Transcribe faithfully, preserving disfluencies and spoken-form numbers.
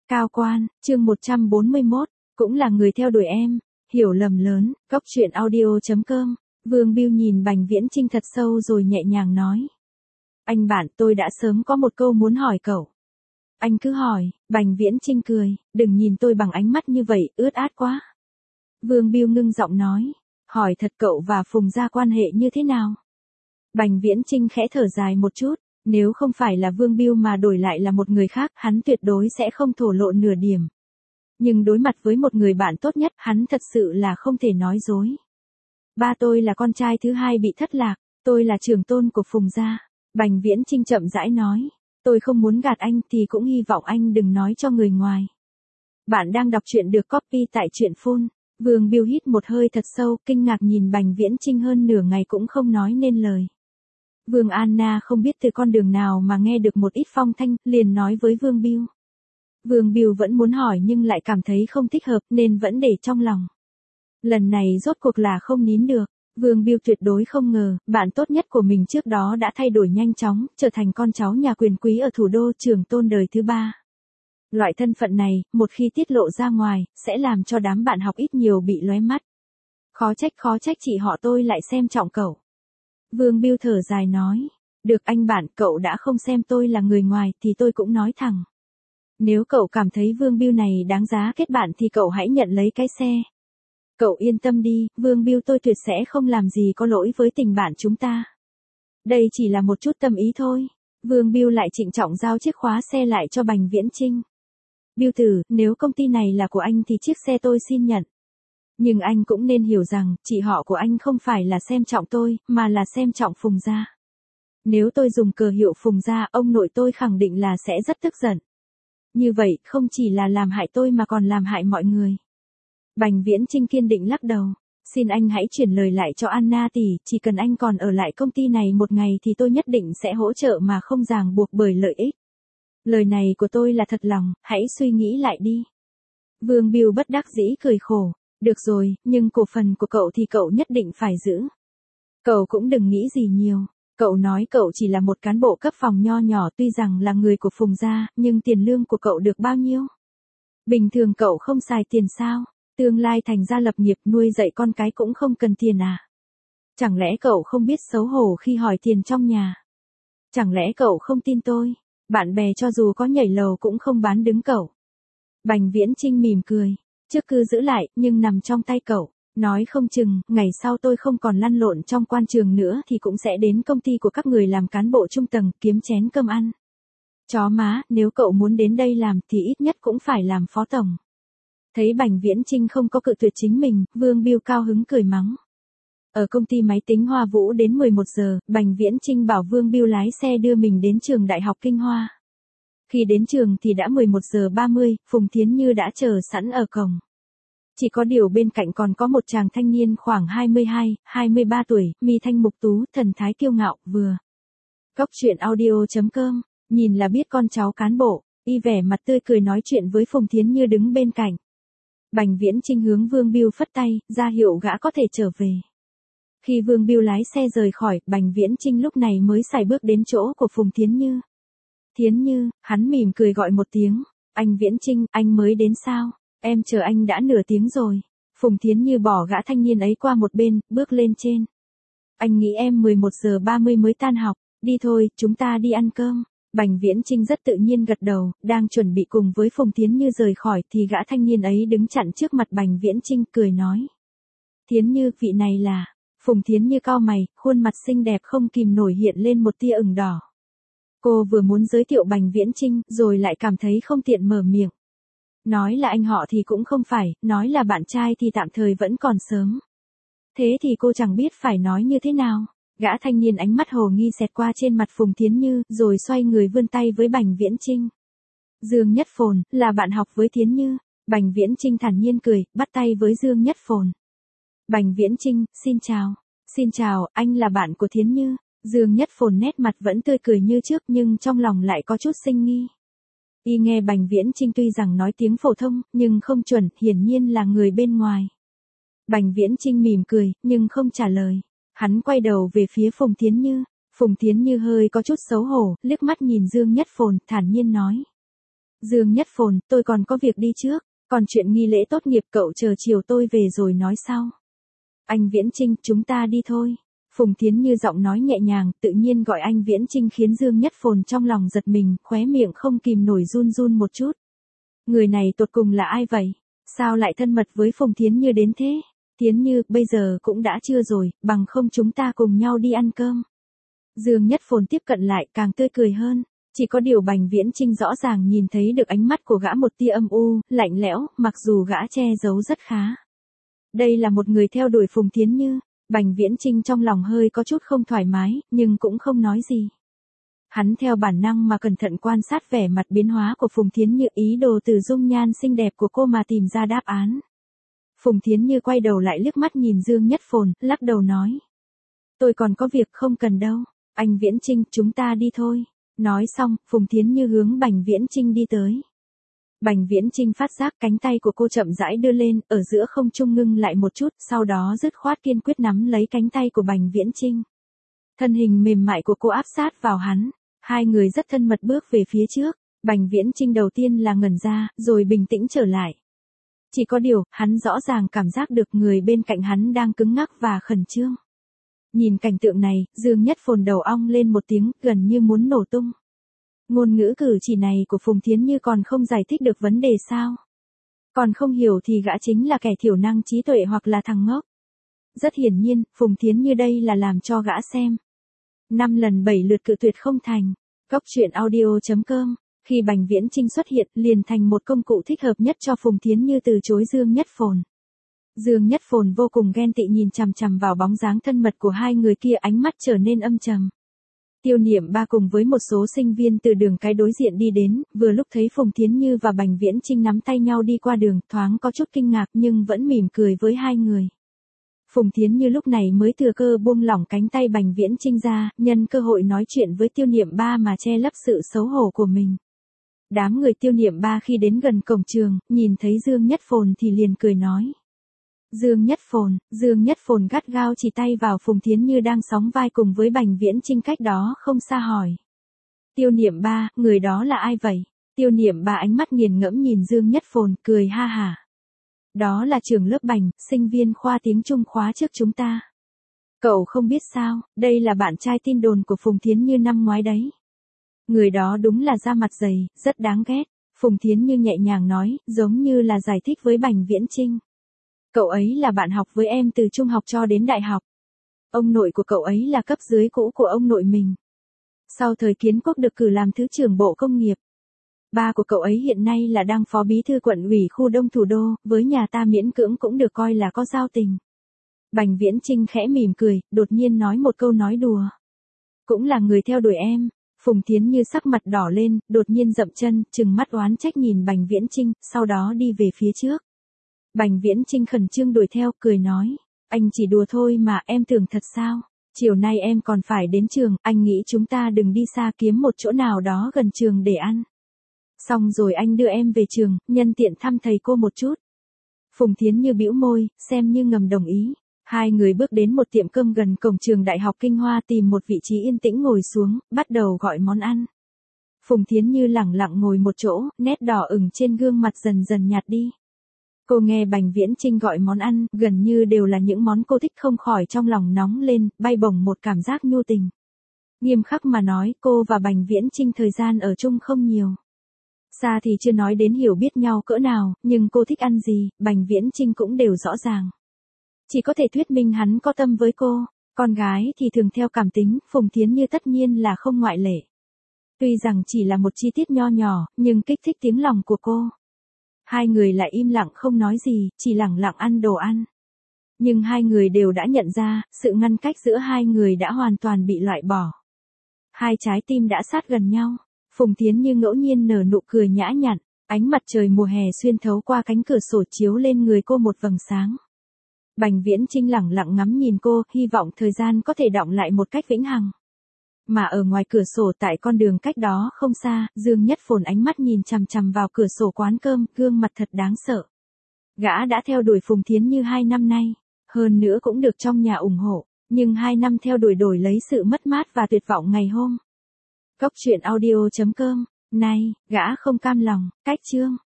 Cao quan, chương một trăm bốn mươi mốt, cũng là người theo đuổi em, hiểu lầm lớn, góc truyện audio.com, Vương Biêu nhìn Bành Viễn Chinh thật sâu rồi nhẹ nhàng nói. Anh bạn, tôi đã sớm có một câu muốn hỏi cậu. Anh cứ hỏi, Bành Viễn Chinh cười, đừng nhìn tôi bằng ánh mắt như vậy, ướt át quá. Vương Biêu ngưng giọng nói, hỏi thật cậu và Phùng Gia quan hệ như thế nào? Bành Viễn Chinh khẽ thở dài một chút, nếu không phải là Vương Biêu mà đổi lại là một người khác, hắn tuyệt đối sẽ không thổ lộ nửa điểm. Nhưng đối mặt với một người bạn tốt nhất, hắn thật sự là không thể nói dối. Ba tôi là con trai thứ hai bị thất lạc, tôi là trưởng tôn của Phùng Gia. Bành Viễn Chinh chậm rãi nói, tôi không muốn gạt anh thì cũng hy vọng anh đừng nói cho người ngoài. Bạn đang đọc truyện được copy tại truyện phun. Vương Biêu hít một hơi thật sâu, kinh ngạc nhìn Bành Viễn Chinh hơn nửa ngày cũng không nói nên lời. Vương Anna không biết từ con đường nào mà nghe được một ít phong thanh, liền nói với Vương Biêu. Vương Biêu vẫn muốn hỏi nhưng lại cảm thấy không thích hợp nên vẫn để trong lòng. Lần này rốt cuộc là không nín được, Vương Biêu tuyệt đối không ngờ, bạn tốt nhất của mình trước đó đã thay đổi nhanh chóng, trở thành con cháu nhà quyền quý ở thủ đô, trưởng tôn đời thứ ba. Loại thân phận này, một khi tiết lộ ra ngoài, sẽ làm cho đám bạn học ít nhiều bị lóe mắt. Khó trách khó trách chị họ tôi lại xem trọng cậu. Vương Biêu thở dài nói, được anh bạn, cậu đã không xem tôi là người ngoài thì tôi cũng nói thẳng. Nếu cậu cảm thấy Vương Biêu này đáng giá kết bạn thì cậu hãy nhận lấy cái xe. Cậu yên tâm đi, Vương Biêu tôi tuyệt sẽ không làm gì có lỗi với tình bạn chúng ta. Đây chỉ là một chút tâm ý thôi. Vương Biêu lại trịnh trọng giao chiếc khóa xe lại cho Bành Viễn Chinh. Biêu tử, nếu công ty này là của anh thì chiếc xe tôi xin nhận. Nhưng anh cũng nên hiểu rằng, chị họ của anh không phải là xem trọng tôi, mà là xem trọng Phùng Gia. Nếu tôi dùng cờ hiệu Phùng Gia, ông nội tôi khẳng định là sẽ rất tức giận. Như vậy, không chỉ là làm hại tôi mà còn làm hại mọi người. Bành Viễn Chinh kiên định lắc đầu. Xin anh hãy chuyển lời lại cho Anna tỷ, chỉ cần anh còn ở lại công ty này một ngày thì tôi nhất định sẽ hỗ trợ mà không ràng buộc bởi lợi ích. Lời này của tôi là thật lòng, hãy suy nghĩ lại đi. Vương Biêu bất đắc dĩ cười khổ. Được rồi, nhưng cổ phần của cậu thì cậu nhất định phải giữ. Cậu cũng đừng nghĩ gì nhiều. Cậu nói cậu chỉ là một cán bộ cấp phòng nho nhỏ, tuy rằng là người của Phùng Gia, nhưng tiền lương của cậu được bao nhiêu? Bình thường cậu không xài tiền sao? Tương lai thành gia lập nghiệp nuôi dạy con cái cũng không cần tiền à? Chẳng lẽ cậu không biết xấu hổ khi hỏi tiền trong nhà? Chẳng lẽ cậu không tin tôi? Bạn bè cho dù có nhảy lầu cũng không bán đứng cậu. Bành Viễn Chinh mỉm cười. Trước cứ giữ lại, nhưng nằm trong tay cậu. Nói không chừng, ngày sau tôi không còn lăn lộn trong quan trường nữa thì cũng sẽ đến công ty của các người làm cán bộ trung tầng, kiếm chén cơm ăn. Chó má, nếu cậu muốn đến đây làm thì ít nhất cũng phải làm phó tổng. Thấy Bành Viễn Chinh không có cự tuyệt chính mình, Vương Biêu cao hứng cười mắng. Ở công ty máy tính Hoa Vũ đến mười một giờ, Bành Viễn Chinh bảo Vương Biêu lái xe đưa mình đến trường Đại học Kinh Hoa. Khi đến trường thì đã mười một giờ ba mươi, Phùng Thiến Như đã chờ sẵn ở cổng. Chỉ có điều bên cạnh còn có một chàng thanh niên khoảng hai mươi hai, hai mươi ba tuổi, mi thanh mục tú, thần thái kiêu ngạo, vừa. Góc truyện audio.com, nhìn là biết con cháu cán bộ, y vẻ mặt tươi cười nói chuyện với Phùng Thiến Như đứng bên cạnh. Bành Viễn Chinh hướng Vương Biêu phất tay, ra hiệu gã có thể trở về. Khi Vương Biêu lái xe rời khỏi, Bành Viễn Chinh lúc này mới sải bước đến chỗ của Phùng Thiến Như. Thiến Như, hắn mỉm cười gọi một tiếng. Anh Viễn Chinh, anh mới đến sao? Em chờ anh đã nửa tiếng rồi. Phùng Thiến Như bỏ gã thanh niên ấy qua một bên, bước lên trên. Anh nghĩ em mười một giờ ba mươi mới tan học. Đi thôi, chúng ta đi ăn cơm. Bành Viễn Chinh rất tự nhiên gật đầu, đang chuẩn bị cùng với Phùng Thiến Như rời khỏi thì gã thanh niên ấy đứng chặn trước mặt Bành Viễn Chinh, cười nói. Thiến Như, vị này là... Phùng Thiến Như cau mày, khuôn mặt xinh đẹp không kìm nổi hiện lên một tia ửng đỏ. Cô vừa muốn giới thiệu Bành Viễn Chinh, rồi lại cảm thấy không tiện mở miệng. Nói là anh họ thì cũng không phải, nói là bạn trai thì tạm thời vẫn còn sớm. Thế thì cô chẳng biết phải nói như thế nào. Gã thanh niên ánh mắt hồ nghi xẹt qua trên mặt Phùng Thiến Như, rồi xoay người vươn tay với Bành Viễn Chinh. Dương Nhất Phồn, là bạn học với Thiến Như. Bành Viễn Chinh thản nhiên cười, bắt tay với Dương Nhất Phồn. Bành Viễn Chinh, xin chào. Xin chào, anh là bạn của Thiến Như. Dương Nhất Phồn nét mặt vẫn tươi cười như trước nhưng trong lòng lại có chút sinh nghi. Y nghe Bành Viễn Chinh tuy rằng nói tiếng phổ thông, nhưng không chuẩn, hiển nhiên là người bên ngoài. Bành Viễn Chinh mỉm cười, nhưng không trả lời. Hắn quay đầu về phía Phùng Thiến Như. Phùng Thiến Như hơi có chút xấu hổ, liếc mắt nhìn Dương Nhất Phồn, thản nhiên nói. Dương Nhất Phồn, tôi còn có việc đi trước, còn chuyện nghi lễ tốt nghiệp cậu chờ chiều tôi về rồi nói sau. Anh Viễn Chinh, chúng ta đi thôi. Phùng Thiến Như giọng nói nhẹ nhàng, tự nhiên gọi anh Viễn Chinh khiến Dương Nhất Phồn trong lòng giật mình, khóe miệng không kìm nổi run run một chút. Người này tột cùng là ai vậy? Sao lại thân mật với Phùng Thiến Như đến thế? Thiến Như, bây giờ cũng đã trưa rồi, bằng không chúng ta cùng nhau đi ăn cơm. Dương Nhất Phồn tiếp cận lại càng tươi cười hơn. Chỉ có điều Bành Viễn Chinh rõ ràng nhìn thấy được ánh mắt của gã một tia âm u, lạnh lẽo, mặc dù gã che giấu rất khá. Đây là một người theo đuổi Phùng Thiến Như. Bành Viễn Chinh trong lòng hơi có chút không thoải mái, nhưng cũng không nói gì. Hắn theo bản năng mà cẩn thận quan sát vẻ mặt biến hóa của Phùng Thiến Như, ý đồ từ dung nhan xinh đẹp của cô mà tìm ra đáp án. Phùng Thiến Như quay đầu lại liếc mắt nhìn Dương Nhất Phồn, lắc đầu nói. Tôi còn có việc không cần đâu, anh Viễn Chinh, chúng ta đi thôi. Nói xong, Phùng Thiến Như hướng Bành Viễn Chinh đi tới. Bành Viễn Chinh phát giác cánh tay của cô chậm rãi đưa lên, ở giữa không trung ngưng lại một chút, sau đó dứt khoát kiên quyết nắm lấy cánh tay của Bành Viễn Chinh. Thân hình mềm mại của cô áp sát vào hắn, hai người rất thân mật bước về phía trước. Bành Viễn Chinh đầu tiên là ngẩn ra, rồi bình tĩnh trở lại. Chỉ có điều, hắn rõ ràng cảm giác được người bên cạnh hắn đang cứng ngắc và khẩn trương. Nhìn cảnh tượng này, Dương Nhất Phồn đầu ong lên một tiếng, gần như muốn nổ tung. Ngôn ngữ cử chỉ này của Phùng Thiến Như còn không giải thích được vấn đề sao? Còn không hiểu thì gã chính là kẻ thiểu năng trí tuệ hoặc là thằng ngốc. Rất hiển nhiên, Phùng Thiến Như đây là làm cho gã xem. Năm lần bảy lượt cự tuyệt không thành. Góc truyện audio chấm com. Khi Bành Viễn Chinh xuất hiện, liền thành một công cụ thích hợp nhất cho Phùng Thiến Như từ chối Dương Nhất Phồn. Dương Nhất Phồn vô cùng ghen tị nhìn chằm chằm vào bóng dáng thân mật của hai người kia, ánh mắt trở nên âm trầm. Tiêu Niệm Ba cùng với một số sinh viên từ đường cái đối diện đi đến, vừa lúc thấy Phùng Thiến Như và Bành Viễn Chinh nắm tay nhau đi qua đường, thoáng có chút kinh ngạc nhưng vẫn mỉm cười với hai người. Phùng Thiến Như lúc này mới thừa cơ buông lỏng cánh tay Bành Viễn Chinh ra, nhân cơ hội nói chuyện với Tiêu Niệm Ba mà che lấp sự xấu hổ của mình. Đám người Tiêu Niệm Ba khi đến gần cổng trường, nhìn thấy Dương Nhất Phồn thì liền cười nói. Dương Nhất Phồn, Dương Nhất Phồn gắt gao chỉ tay vào Phùng Thiến Như đang sóng vai cùng với Bành Viễn Chinh cách đó không xa hỏi. Tiêu Niệm Ba, người đó là ai vậy? Tiêu Niệm Ba ánh mắt nghiền ngẫm nhìn Dương Nhất Phồn, cười ha hả. Đó là trưởng lớp Bành, sinh viên khoa tiếng Trung khóa trước chúng ta. Cậu không biết sao, đây là bạn trai tin đồn của Phùng Thiến Như năm ngoái đấy. Người đó đúng là da mặt dày, rất đáng ghét. Phùng Thiến Như nhẹ nhàng nói, giống như là giải thích với Bành Viễn Chinh. Cậu ấy là bạn học với em từ trung học cho đến đại học. Ông nội của cậu ấy là cấp dưới cũ của ông nội mình. Sau thời Kiến Quốc được cử làm thứ trưởng Bộ Công nghiệp. Ba của cậu ấy hiện nay là đang phó bí thư quận ủy khu Đông thủ đô, với nhà ta miễn cưỡng cũng được coi là có giao tình. Bành Viễn Chinh khẽ mỉm cười, đột nhiên nói một câu nói đùa. Cũng là người theo đuổi em. Phùng Thiến Như sắc mặt đỏ lên, đột nhiên dậm chân, trừng mắt oán trách nhìn Bành Viễn Chinh, sau đó đi về phía trước. Bành Viễn Chinh khẩn trương đuổi theo, cười nói, anh chỉ đùa thôi mà, em tưởng thật sao? Chiều nay em còn phải đến trường, anh nghĩ chúng ta đừng đi xa, kiếm một chỗ nào đó gần trường để ăn. Xong rồi anh đưa em về trường, nhân tiện thăm thầy cô một chút. Phùng Thiến Như bĩu môi, xem như ngầm đồng ý. Hai người bước đến một tiệm cơm gần cổng trường Đại học Kinh Hoa, tìm một vị trí yên tĩnh ngồi xuống, bắt đầu gọi món ăn. Phùng Thiến Như lẳng lặng ngồi một chỗ, nét đỏ ửng trên gương mặt dần dần nhạt đi. Cô nghe Bành Viễn Chinh gọi món ăn, gần như đều là những món cô thích, không khỏi trong lòng nóng lên, bay bổng một cảm giác nhu tình. Nghiêm khắc mà nói, cô và Bành Viễn Chinh thời gian ở chung không nhiều. Xa thì chưa nói đến hiểu biết nhau cỡ nào, nhưng cô thích ăn gì, Bành Viễn Chinh cũng đều rõ ràng. Chỉ có thể thuyết minh hắn có tâm với cô, con gái thì thường theo cảm tính, Phùng Thiến Như tất nhiên là không ngoại lệ. Tuy rằng chỉ là một chi tiết nho nhỏ, nhưng kích thích tiếng lòng của cô. Hai người lại im lặng không nói gì, chỉ lẳng lặng ăn đồ ăn. Nhưng hai người đều đã nhận ra, sự ngăn cách giữa hai người đã hoàn toàn bị loại bỏ. Hai trái tim đã sát gần nhau, Phùng Thiến Như ngẫu nhiên nở nụ cười nhã nhặn, ánh mặt trời mùa hè xuyên thấu qua cánh cửa sổ chiếu lên người cô một vầng sáng. Bành Viễn Chinh lẳng lặng ngắm nhìn cô, hy vọng thời gian có thể đọng lại một cách vĩnh hằng. Mà ở ngoài cửa sổ tại con đường cách đó không xa, Dương Nhất Phồn ánh mắt nhìn chằm chằm vào cửa sổ quán cơm, gương mặt thật đáng sợ. Gã đã theo đuổi Phùng Thiến Như hai năm nay, hơn nữa cũng được trong nhà ủng hộ, nhưng hai năm theo đuổi đổi lấy sự mất mát và tuyệt vọng ngày hôm. Góc truyện audio chấm com Này, gã không cam lòng, cách chương.